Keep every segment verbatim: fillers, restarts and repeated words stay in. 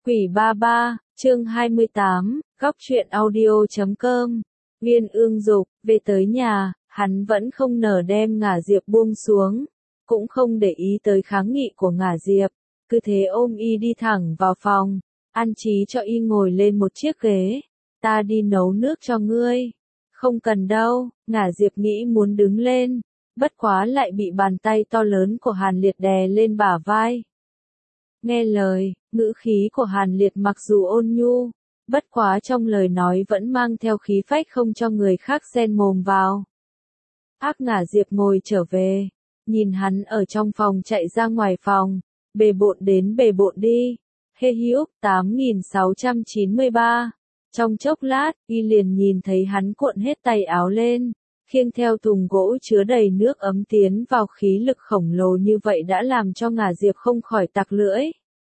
Quỷ ba ba, chương hai mươi tám, góc truyện audio chấm com. Viên Ương Dục, về tới nhà, hắn vẫn không nở đem Ngả Diệp buông xuống, cũng không để ý tới kháng nghị của Ngả Diệp, cứ thế ôm y đi thẳng vào phòng, an trí cho y ngồi lên một chiếc ghế. Ta đi nấu nước cho ngươi. Không cần đâu, Ngả Diệp nghĩ muốn đứng lên, bất quá lại bị bàn tay to lớn của Hàn Liệt đè lên bả vai. Nghe lời, ngữ khí của Hàn Liệt mặc dù ôn nhu, bất quá trong lời nói vẫn mang theo khí phách không cho người khác xen mồm vào. Ác Ngả Diệp ngồi trở về, nhìn hắn ở trong phòng chạy ra ngoài phòng, bề bộn đến bề bộn đi. Hê Hữu tám nghìn sáu trăm chín mươi ba. Trong chốc lát, y liền nhìn thấy hắn cuộn hết tay áo lên, khiêng theo thùng gỗ chứa đầy nước ấm tiến vào, khí lực khổng lồ như vậy đã làm cho Ngả Diệp không khỏi tặc lưỡi.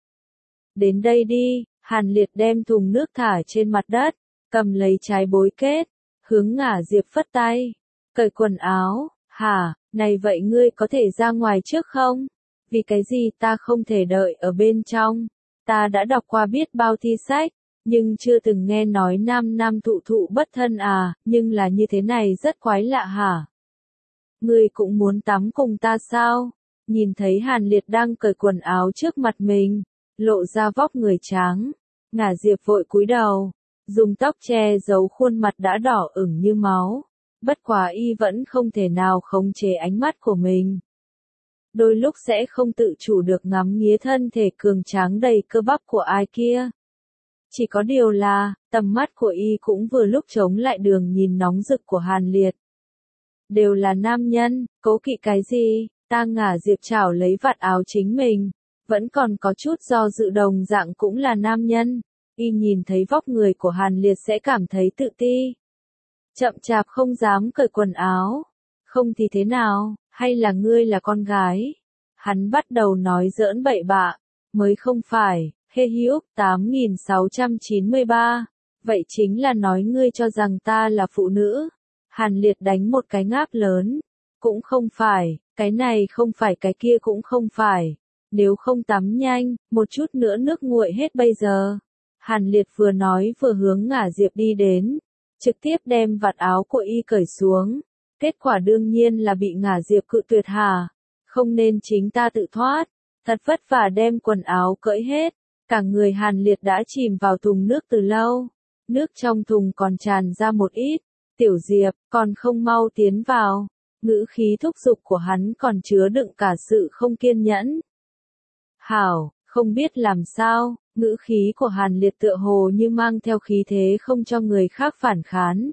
Đến đây đi, Hàn Liệt đem thùng nước thả trên mặt đất, cầm lấy trái bối kết, hướng Ngả Diệp phất tay, cởi quần áo. Hả, này vậy ngươi có thể ra ngoài trước không? Vì cái gì ta không thể đợi ở bên trong? Ta đã đọc qua biết bao thi sách, nhưng chưa từng nghe nói nam nam thụ thụ bất thân à, nhưng là như thế này rất quái lạ hả? Ngươi cũng muốn tắm cùng ta sao? Nhìn thấy Hàn Liệt đang cởi quần áo trước mặt mình, lộ ra vóc người trắng, Ngả Diệp vội cúi đầu, dùng tóc che giấu khuôn mặt đã đỏ ửng như máu, bất quá y vẫn không thể nào khống chế ánh mắt của mình. Đôi lúc sẽ không tự chủ được ngắm nghía thân thể cường tráng đầy cơ bắp của ai kia. Chỉ có điều là, tầm mắt của y cũng vừa lúc chống lại đường nhìn nóng rực của Hàn Liệt. Đều là nam nhân, cố kỵ cái gì? Ta Ngả Diệp chảo lấy vạt áo chính mình, vẫn còn có chút do dự, đồng dạng cũng là nam nhân. Y nhìn thấy vóc người của Hàn Liệt sẽ cảm thấy tự ti. Chậm chạp không dám cởi quần áo. Không thì thế nào, hay là ngươi là con gái? Hắn bắt đầu nói giỡn bậy bạ, mới không phải. Hê Hữu tám nghìn sáu trăm chín mươi ba. Vậy chính là nói ngươi cho rằng ta là phụ nữ. Hàn Liệt đánh một cái ngáp lớn. Cũng không phải, cái này không phải cái kia cũng không phải. Nếu không tắm nhanh, một chút nữa nước nguội hết bây giờ. Hàn Liệt vừa nói vừa hướng Ngả Diệp đi đến, trực tiếp đem vạt áo của y cởi xuống. Kết quả đương nhiên là bị Ngả Diệp cự tuyệt hả? Không nên chính ta tự thoát. Thật vất vả đem quần áo cởi hết. Cả người Hàn Liệt đã chìm vào thùng nước từ lâu. Nước trong thùng còn tràn ra một ít. Tiểu Diệp, còn không mau tiến vào. Ngữ khí thúc giục của hắn còn chứa đựng cả sự không kiên nhẫn. Hảo, không biết làm sao, ngữ khí của Hàn Liệt tựa hồ như mang theo khí thế không cho người khác phản kháng,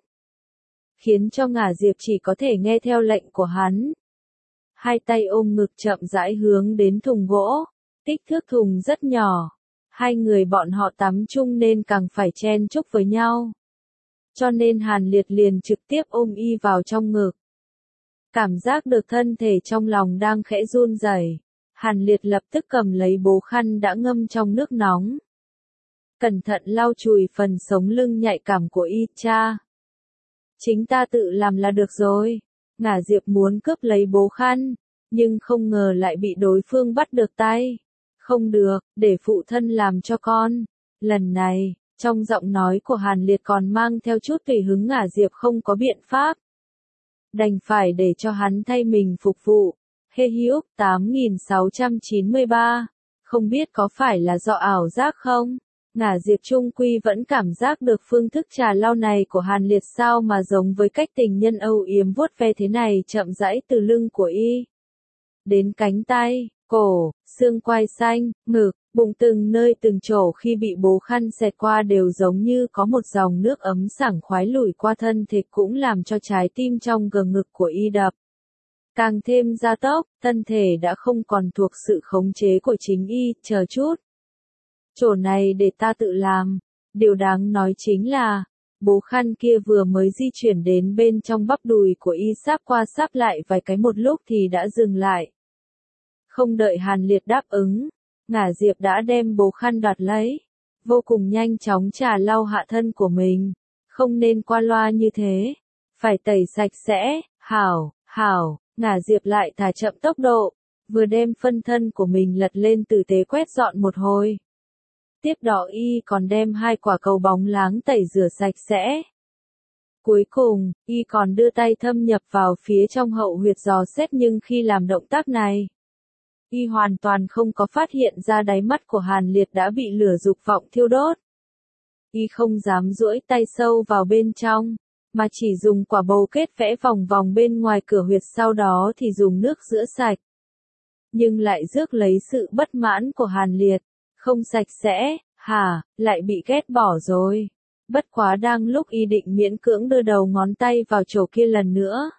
khiến cho Ngả Diệp chỉ có thể nghe theo lệnh của hắn. Hai tay ôm ngực chậm rãi hướng đến thùng gỗ, kích thước thùng rất nhỏ. Hai người bọn họ tắm chung nên càng phải chen chúc với nhau. Cho nên Hàn Liệt liền trực tiếp ôm y vào trong ngực. Cảm giác được thân thể trong lòng đang khẽ run rẩy, Hàn Liệt lập tức cầm lấy bố khăn đã ngâm trong nước nóng. Cẩn thận lau chùi phần sống lưng nhạy cảm của y. Cha, chính ta tự làm là được rồi. Ngả Diệp muốn cướp lấy bố khăn, nhưng không ngờ lại bị đối phương bắt được tay. Không được, để phụ thân làm cho con. Lần này, trong giọng nói của Hàn Liệt còn mang theo chút tùy hứng. Ngả Diệp không có biện pháp, đành phải để cho hắn thay mình phục vụ. Hê Hữu tám nghìn sáu trăm chín mươi ba. Không biết có phải là do ảo giác không? Ngả Diệp trung quy vẫn cảm giác được phương thức trà lau này của Hàn Liệt sao mà giống với cách tình nhân âu yếm vuốt ve thế này, chậm rãi từ lưng của y đến cánh tay, cổ, xương quai xanh, ngực, bụng, từng nơi từng chỗ khi bị bố khăn xẹt qua đều giống như có một dòng nước ấm sảng khoái lủi qua thân thể, cũng làm cho trái tim trong gờ ngực của y đập càng thêm gia tốc. Thân thể đã không còn thuộc sự khống chế của chính y. Chờ chút, chỗ này để ta tự làm. Điều đáng nói chính là, bố khăn kia vừa mới di chuyển đến bên trong bắp đùi của y, sáp qua sáp lại vài cái một lúc thì đã dừng lại. Không đợi Hàn Liệt đáp ứng, Ngả Diệp đã đem bố khăn đoạt lấy, vô cùng nhanh chóng trà lau hạ thân của mình. Không nên qua loa như thế, phải tẩy sạch sẽ. Hảo, hảo. Ngả Diệp lại thả chậm tốc độ, vừa đem phân thân của mình lật lên tử tế quét dọn một hồi. Tiếp đó y còn đem hai quả cầu bóng láng tẩy rửa sạch sẽ. Cuối cùng, y còn đưa tay thâm nhập vào phía trong hậu huyệt dò xét nhưng khi làm động tác này, y hoàn toàn không có phát hiện ra đáy mắt của Hàn Liệt đã bị lửa dục vọng thiêu đốt. Y không dám duỗi tay sâu vào bên trong, mà chỉ dùng quả bầu kết vẽ vòng vòng bên ngoài cửa huyệt, sau đó thì dùng nước rửa sạch. Nhưng lại rước lấy sự bất mãn của Hàn Liệt, không sạch sẽ, hả, lại bị ghét bỏ rồi. Bất quá đang lúc y định miễn cưỡng đưa đầu ngón tay vào chỗ kia lần nữa,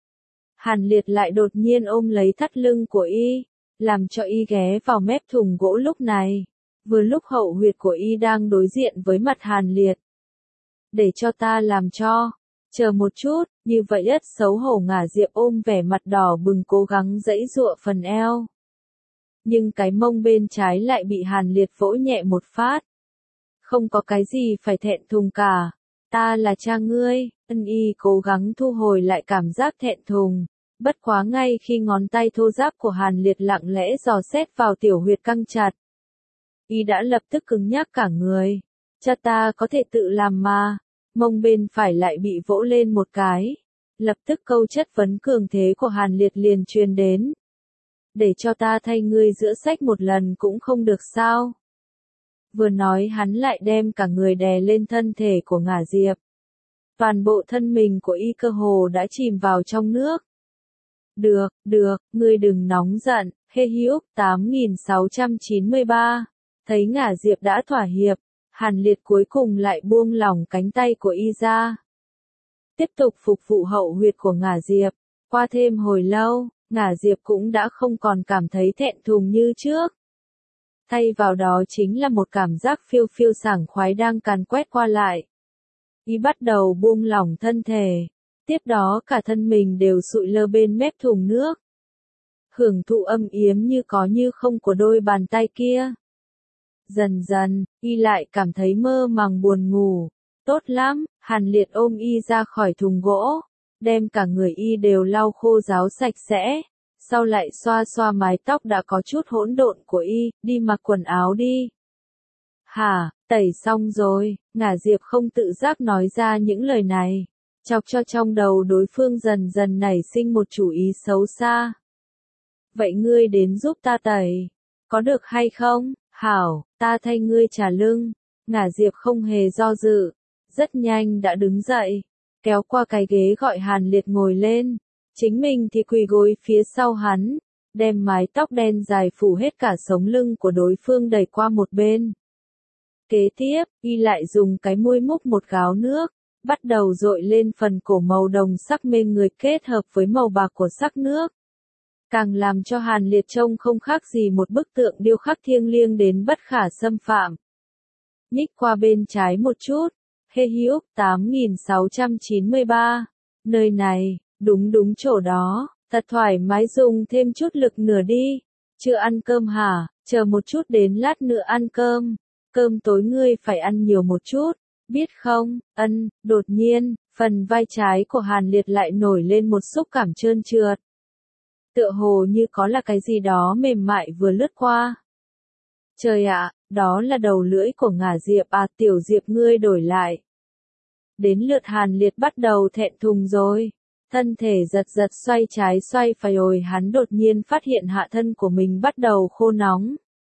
Hàn Liệt lại đột nhiên ôm lấy thắt lưng của y, làm cho y ghé vào mép thùng gỗ. Lúc này, vừa lúc hậu huyệt của y đang đối diện với mặt Hàn Liệt. Để cho ta làm cho, chờ một chút, như vậy ất xấu hổ Ngả Diệp ôm vẻ mặt đỏ bừng cố gắng giãy giụa phần eo. Nhưng cái mông bên trái lại bị Hàn Liệt vỗ nhẹ một phát. Không có cái gì phải thẹn thùng cả, ta là cha ngươi. Ân y cố gắng thu hồi lại cảm giác thẹn thùng. Bất quá ngay khi ngón tay thô ráp của Hàn Liệt lặng lẽ dò xét vào tiểu huyệt căng chặt, y đã lập tức cứng nhắc cả người. Cha ta có thể tự làm mà. Mông bên phải lại bị vỗ lên một cái. Lập tức câu chất vấn cường thế của Hàn Liệt liền truyền đến. Để cho ta thay ngươi rửa sách một lần cũng không được sao? Vừa nói hắn lại đem cả người đè lên thân thể của Ngả Diệp. Toàn bộ thân mình của y cơ hồ đã chìm vào trong nước. Được, được, ngươi đừng nóng giận. Hê Hữu tám nghìn sáu trăm chín mươi ba. Thấy Ngả Diệp đã thỏa hiệp, Hàn Liệt cuối cùng lại buông lỏng cánh tay của y ra. Tiếp tục phục vụ hậu huyệt của Ngả Diệp. Qua thêm hồi lâu, Ngả Diệp cũng đã không còn cảm thấy thẹn thùng như trước. Thay vào đó chính là một cảm giác phiêu phiêu sảng khoái đang càn quét qua lại. Y bắt đầu buông lỏng thân thể. Tiếp đó cả thân mình đều sụi lơ bên mép thùng nước. Hưởng thụ âm yếm như có như không của đôi bàn tay kia. Dần dần, y lại cảm thấy mơ màng buồn ngủ. Tốt lắm, Hàn Liệt ôm y ra khỏi thùng gỗ. Đem cả người y đều lau khô ráo sạch sẽ. Sau lại xoa xoa mái tóc đã có chút hỗn độn của y, đi mặc quần áo đi. Hả, tẩy xong rồi. Ngả Diệp không tự giác nói ra những lời này. Chọc cho trong đầu đối phương dần dần nảy sinh một chủ ý xấu xa. Vậy ngươi đến giúp ta tẩy. Có được hay không? Hảo, ta thay ngươi trả lưng. Ngả Diệp không hề do dự. Rất nhanh đã đứng dậy. Kéo qua cái ghế gọi Hàn Liệt ngồi lên. Chính mình thì quỳ gối phía sau hắn. Đem mái tóc đen dài phủ hết cả sống lưng của đối phương đẩy qua một bên. Kế tiếp, y lại dùng cái muôi múc một gáo nước. Bắt đầu dội lên phần cổ màu đồng sắc mê người kết hợp với màu bạc của sắc nước. Càng làm cho Hàn Liệt trông không khác gì một bức tượng điêu khắc thiêng liêng đến bất khả xâm phạm. Nhích qua bên trái một chút. Hê Hữu tám nghìn sáu trăm chín mươi ba. Nơi này, đúng đúng chỗ đó, thật thoải mái, dùng thêm chút lực nữa đi. Chưa ăn cơm hả? Chờ một chút đến lát nữa ăn cơm. Cơm tối ngươi phải ăn nhiều một chút. Biết không? Ân. Đột nhiên, phần vai trái của Hàn Liệt lại nổi lên một xúc cảm trơn trượt. Tựa hồ như có là cái gì đó mềm mại vừa lướt qua. Trời ạ, đó là đầu lưỡi của Ngả Diệp à, tiểu Diệp ngươi đổi lại. Đến lượt Hàn Liệt bắt đầu thẹn thùng rồi. Thân thể giật giật xoay trái xoay phải rồi hắn đột nhiên phát hiện hạ thân của mình bắt đầu khô nóng.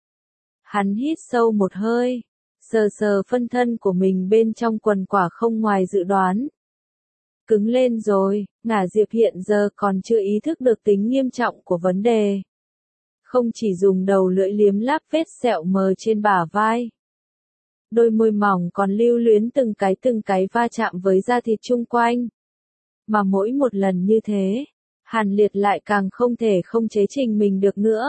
Hắn hít sâu một hơi. Sờ sờ phân thân của mình bên trong quần, quả không ngoài dự đoán. Cứng lên rồi. Ngả Diệp hiện giờ còn chưa ý thức được tính nghiêm trọng của vấn đề. Không chỉ dùng đầu lưỡi liếm láp vết sẹo mờ trên bả vai. Đôi môi mỏng còn lưu luyến từng cái từng cái va chạm với da thịt chung quanh. Mà mỗi một lần như thế, Hàn Liệt lại càng không thể không chế trình mình được nữa.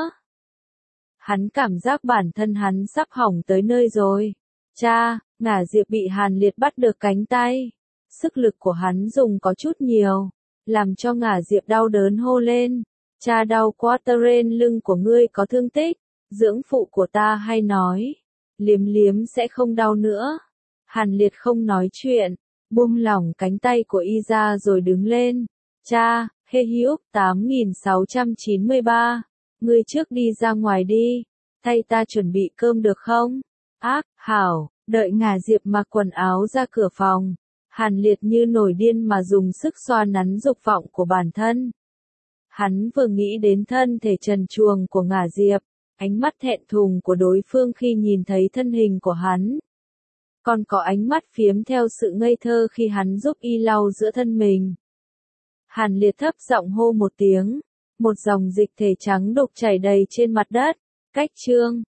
Hắn cảm giác bản thân hắn sắp hỏng tới nơi rồi. Cha, Ngả Diệp bị Hàn Liệt bắt được cánh tay. Sức lực của hắn dùng có chút nhiều, làm cho Ngả Diệp đau đớn hô lên. Cha đau quá, trên lưng của ngươi có thương tích. Dưỡng phụ của ta hay nói, liếm liếm sẽ không đau nữa. Hàn Liệt không nói chuyện, buông lỏng cánh tay của y ra rồi đứng lên. Cha, Hê Hữu tám nghìn sáu trăm chín mươi ba. Ngươi trước đi ra ngoài đi, thay ta chuẩn bị cơm được không? Ác, hảo, đợi Ngả Diệp mặc quần áo ra cửa phòng. Hàn Liệt như nổi điên mà dùng sức xoa nắn dục vọng của bản thân. Hắn vừa nghĩ đến thân thể trần truồng của Ngả Diệp, ánh mắt thẹn thùng của đối phương khi nhìn thấy thân hình của hắn. Còn có ánh mắt phiếm theo sự ngây thơ khi hắn giúp y lau giữa thân mình. Hàn Liệt thấp giọng hô một tiếng, một dòng dịch thể trắng đục chảy đầy trên mặt đất. Cách chương